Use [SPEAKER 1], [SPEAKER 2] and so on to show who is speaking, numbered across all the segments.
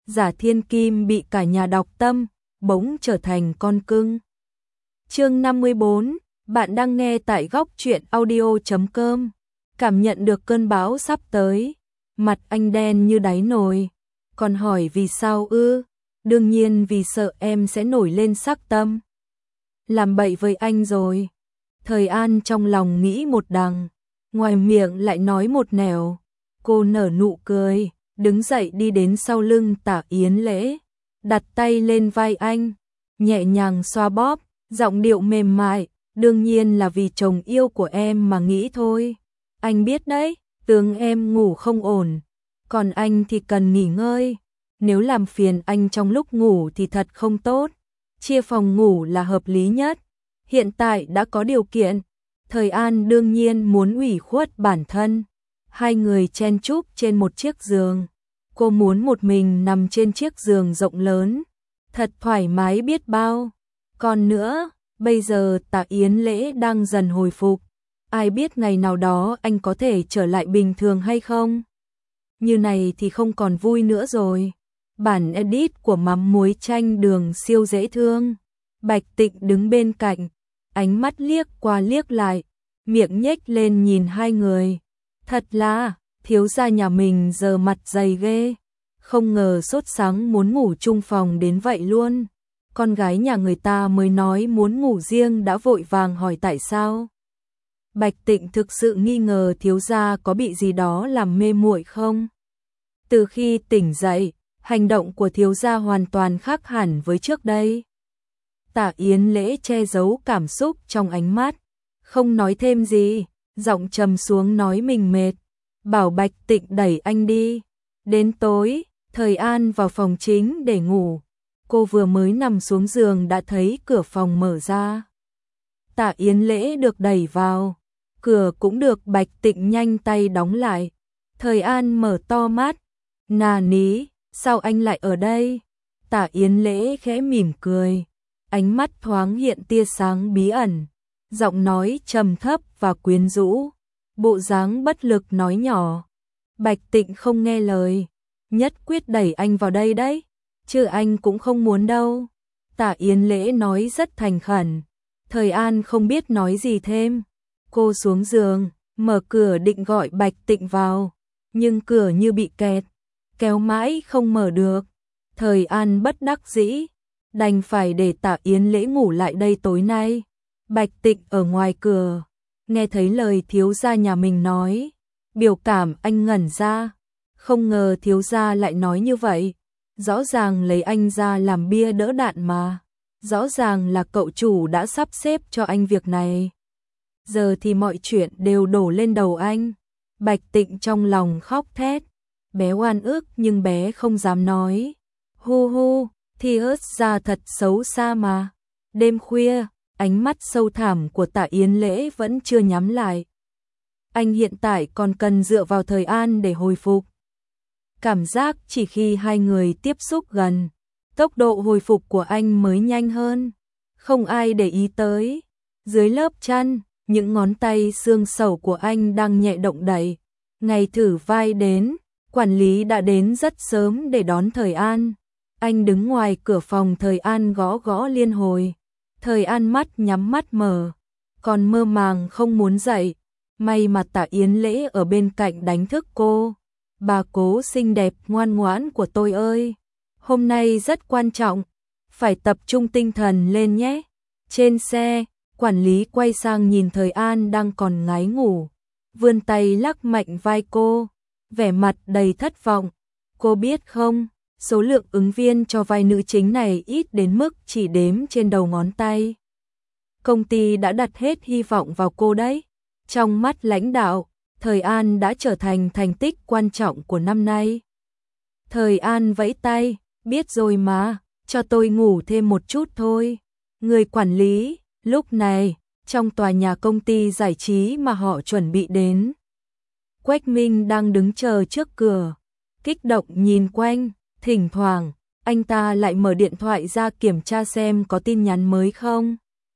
[SPEAKER 1] Giả thiên kim bị cả nhà đọc tâm, bỗng trở thành con cưng. Chương 54, bạn đang nghe tại góc truyện audio.com. Cảm nhận được cơn bão sắp tới, mặt anh đen như đáy nồi. Còn hỏi vì sao ư? Đương nhiên vì sợ em sẽ nổi lên sắc tâm. Làm bậy với anh rồi. Thời An trong lòng nghĩ một đằng, ngoài miệng lại nói một nẻo. Cô nở nụ cười, đứng dậy đi đến sau lưng Tả Yến Lễ, đặt tay lên vai anh, nhẹ nhàng xoa bóp, giọng điệu mềm mại, đương nhiên là vì chồng yêu của em mà nghĩ thôi. Anh biết đấy, tướng em ngủ không ổn, còn anh thì cần nghỉ ngơi. Nếu làm phiền anh trong lúc ngủ thì thật không tốt. Chia phòng ngủ là hợp lý nhất. Hiện tại đã có điều kiện, Thời An đương nhiên muốn ủy khuất bản thân. Hai người chen chúc trên một chiếc giường. Cô muốn một mình nằm trên chiếc giường rộng lớn, thật thoải mái biết bao. Còn nữa, bây giờ Tả Yến Lễ đang dần hồi phục. Ai biết ngày nào đó anh có thể trở lại bình thường hay không? Như này thì không còn vui nữa rồi. Bản edit của mắm muối chanh đường siêu dễ thương. Bạch Tịnh đứng bên cạnh, ánh mắt liếc qua liếc lại, miệng nhếch lên nhìn hai người. Thật là, thiếu gia nhà mình giờ mặt dày ghê. Không ngờ sốt sắng muốn ngủ chung phòng đến vậy luôn. Con gái nhà người ta mới nói muốn ngủ riêng đã vội vàng hỏi tại sao. Bạch Tịnh thực sự nghi ngờ thiếu gia có bị gì đó làm mê muội không. Từ khi tỉnh dậy, hành động của thiếu gia hoàn toàn khác hẳn với trước đây. Tả Yến Lễ che giấu cảm xúc trong ánh mắt, không nói thêm gì, giọng trầm xuống nói mình mệt, bảo Bạch Tịnh đẩy anh đi. Đến tối, Thời An vào phòng chính để ngủ. Cô vừa mới nằm xuống giường đã thấy cửa phòng mở ra. Tả Yến Lễ được đẩy vào, cửa cũng được Bạch Tịnh nhanh tay đóng lại. Thời An mở to mắt, nà ní, sao anh lại ở đây? Tả Yến Lễ khẽ mỉm cười, ánh mắt thoáng hiện tia sáng bí ẩn, giọng nói trầm thấp và quyến rũ, bộ dáng bất lực nói nhỏ. Bạch Tịnh không nghe lời, nhất quyết đẩy anh vào đây đấy, chứ anh cũng không muốn đâu. Tả Yến Lễ nói rất thành khẩn. Thời An không biết nói gì thêm. Cô xuống giường, mở cửa định gọi Bạch Tịnh vào, nhưng cửa như bị kẹt, kéo mãi không mở được. Thời An bất đắc dĩ, đành phải để Tả Yến Lễ ngủ lại đây tối nay. Bạch Tịnh ở ngoài cửa, nghe thấy lời thiếu gia nhà mình nói, biểu cảm anh ngẩn ra, không ngờ thiếu gia lại nói như vậy. Rõ ràng lấy anh ra làm bia đỡ đạn mà, rõ ràng là cậu chủ đã sắp xếp cho anh việc này. Giờ thì mọi chuyện đều đổ lên đầu anh. Bạch Tịnh trong lòng khóc thét, bé oan ức nhưng bé không dám nói. Hu hu, thì ớt ra thật xấu xa mà. Đêm khuya, ánh mắt sâu thẳm của Tả Yến Lễ vẫn chưa nhắm lại. Anh hiện tại còn cần dựa vào Thời An để hồi phục. Cảm giác chỉ khi hai người tiếp xúc gần, tốc độ hồi phục của anh mới nhanh hơn. Không ai để ý tới. Dưới lớp chăn, những ngón tay xương sẩu của anh đang nhẹ động đậy. Ngày thử vai đến, quản lý đã đến rất sớm để đón Thời An. Anh đứng ngoài cửa phòng Thời An gõ gõ liên hồi. Thời An mắt nhắm mắt mở, còn mơ màng không muốn dậy. May mà Tả Yến Lễ ở bên cạnh đánh thức cô. Bà cố xinh đẹp ngoan ngoãn của tôi ơi, hôm nay rất quan trọng, phải tập trung tinh thần lên nhé. Trên xe, quản lý quay sang nhìn Thời An đang còn ngái ngủ, vươn tay lắc mạnh vai cô, vẻ mặt đầy thất vọng. Cô biết không, số lượng ứng viên cho vai nữ chính này ít đến mức chỉ đếm trên đầu ngón tay. Công ty đã đặt hết hy vọng vào cô đấy. Trong mắt lãnh đạo, Thời An đã trở thành thành tích quan trọng của năm nay. Thời An vẫy tay, biết rồi mà, cho tôi ngủ thêm một chút thôi. Người quản lý, lúc này, trong tòa nhà công ty giải trí mà họ chuẩn bị đến. Quách Minh đang đứng chờ trước cửa, kích động nhìn quanh, thỉnh thoảng, anh ta lại mở điện thoại ra kiểm tra xem có tin nhắn mới không.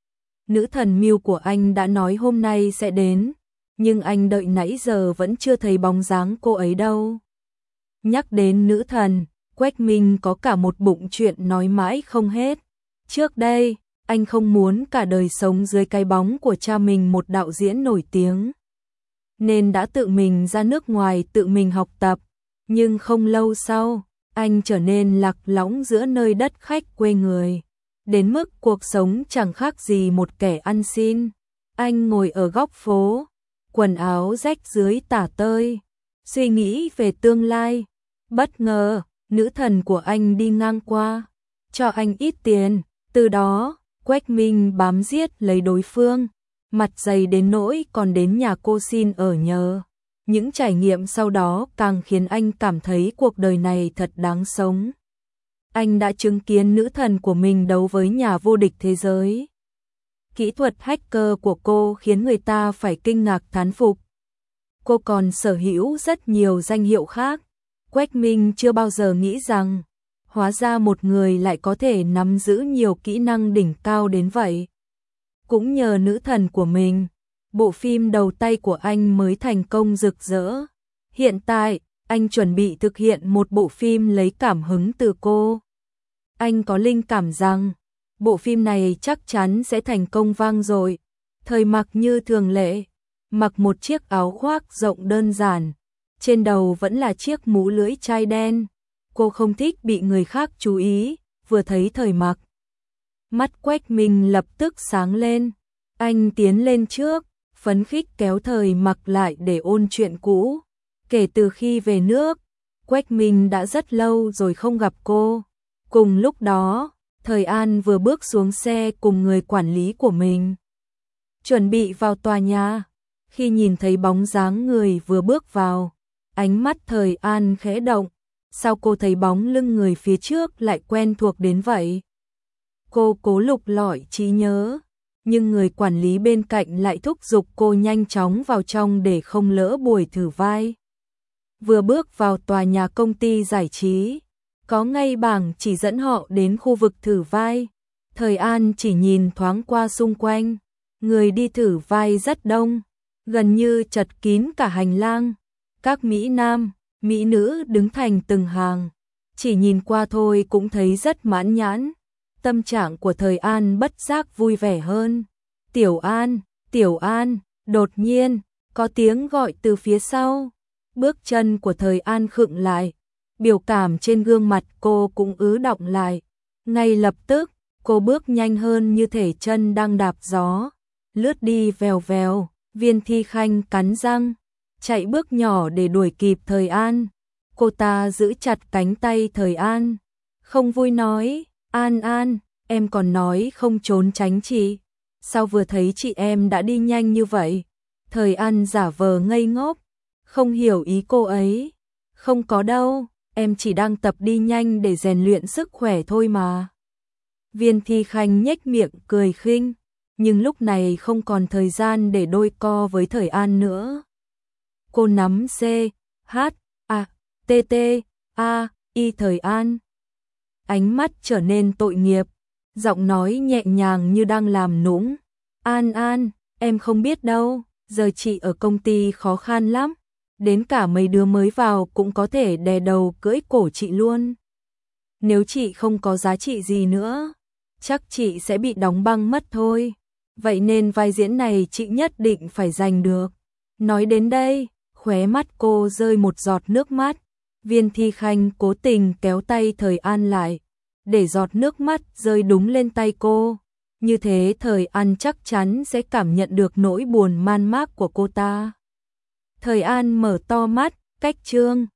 [SPEAKER 1] Nữ thần Miu của anh đã nói hôm nay sẽ đến, nhưng anh đợi nãy giờ vẫn chưa thấy bóng dáng cô ấy đâu. Nhắc đến nữ thần, Quách Minh có cả một bụng chuyện nói mãi không hết. Trước đây, anh không muốn cả đời sống dưới cái bóng của cha mình một đạo diễn nổi tiếng, nên đã tự mình ra nước ngoài tự mình học tập. Nhưng không lâu sau, anh trở nên lạc lõng giữa nơi đất khách quê người, đến mức cuộc sống chẳng khác gì một kẻ ăn xin. Anh ngồi ở góc phố, quần áo rách rưới tả tơi, suy nghĩ về tương lai. Bất ngờ, nữ thần của anh đi ngang qua, cho anh ít tiền. Từ đó, Quách Minh bám giết lấy đối phương, mặt dày đến nỗi còn đến nhà cô xin ở nhờ. Những trải nghiệm sau đó càng khiến anh cảm thấy cuộc đời này thật đáng sống. Anh đã chứng kiến nữ thần của mình đấu với nhà vô địch thế giới. Kỹ thuật hacker của cô khiến người ta phải kinh ngạc thán phục. Cô còn sở hữu rất nhiều danh hiệu khác. Quách Minh chưa bao giờ nghĩ rằng, hóa ra một người lại có thể nắm giữ nhiều kỹ năng đỉnh cao đến vậy. Cũng nhờ nữ thần của mình, bộ phim đầu tay của anh mới thành công rực rỡ. Hiện tại, anh chuẩn bị thực hiện một bộ phim lấy cảm hứng từ cô. Anh có linh cảm rằng, bộ phim này chắc chắn sẽ thành công vang dội. Thời mặc như thường lệ, mặc một chiếc áo khoác rộng đơn giản, trên đầu vẫn là chiếc mũ lưỡi chai đen. Cô không thích bị người khác chú ý, vừa thấy thời mặc, mắt Quách Minh lập tức sáng lên. Anh tiến lên trước, phấn khích kéo thời mặc lại để ôn chuyện cũ. Kể từ khi về nước, Quách Minh đã rất lâu rồi không gặp cô. Cùng lúc đó, Thời An vừa bước xuống xe cùng người quản lý của mình, chuẩn bị vào tòa nhà. Khi nhìn thấy bóng dáng người vừa bước vào, ánh mắt Thời An khẽ động. Sao cô thấy bóng lưng người phía trước lại quen thuộc đến vậy? Cô cố lục lọi trí nhớ, nhưng người quản lý bên cạnh lại thúc giục cô nhanh chóng vào trong để không lỡ buổi thử vai. Vừa bước vào tòa nhà công ty giải trí, có ngay bảng chỉ dẫn họ đến khu vực thử vai. Thời An chỉ nhìn thoáng qua xung quanh, người đi thử vai rất đông, gần như chật kín cả hành lang. Các mỹ nam, mỹ nữ đứng thành từng hàng, chỉ nhìn qua thôi cũng thấy rất mãn nhãn. Tâm trạng của Thời An bất giác vui vẻ hơn. Tiểu An, Tiểu An, đột nhiên, có tiếng gọi từ phía sau. Bước chân của Thời An khựng lại, biểu cảm trên gương mặt cô cũng ứ đọng lại. Ngay lập tức, cô bước nhanh hơn như thể chân đang đạp gió, lướt đi vèo vèo. Viên Thi Khanh cắn răng, chạy bước nhỏ để đuổi kịp Thời An. Cô ta giữ chặt cánh tay Thời An, không vui nói, An An, em còn nói không trốn tránh chị. Sao vừa thấy chị em đã đi nhanh như vậy? Thời An giả vờ ngây ngốc, không hiểu ý cô ấy. Không có đâu, em chỉ đang tập đi nhanh để rèn luyện sức khỏe thôi mà. Viên Thi Khanh nhếch miệng cười khinh, nhưng lúc này không còn thời gian để đôi co với Thời An nữa. Cô nắm C, H, A, T, T, A, I Thời An. Ánh mắt trở nên tội nghiệp, giọng nói nhẹ nhàng như đang làm nũng. An An, em không biết đâu, giờ chị ở công ty khó khăn lắm. Đến cả mấy đứa mới vào cũng có thể đè đầu cưỡi cổ chị luôn. Nếu chị không có giá trị gì nữa, chắc chị sẽ bị đóng băng mất thôi. Vậy nên vai diễn này chị nhất định phải giành được. Nói đến đây, khóe mắt cô rơi một giọt nước mắt. Viên Thi Khanh cố tình kéo tay Thời An lại, để giọt nước mắt rơi đúng lên tay cô. Như thế Thời An chắc chắn sẽ cảm nhận được nỗi buồn man mác của cô ta. Thời An mở to mắt, cách chương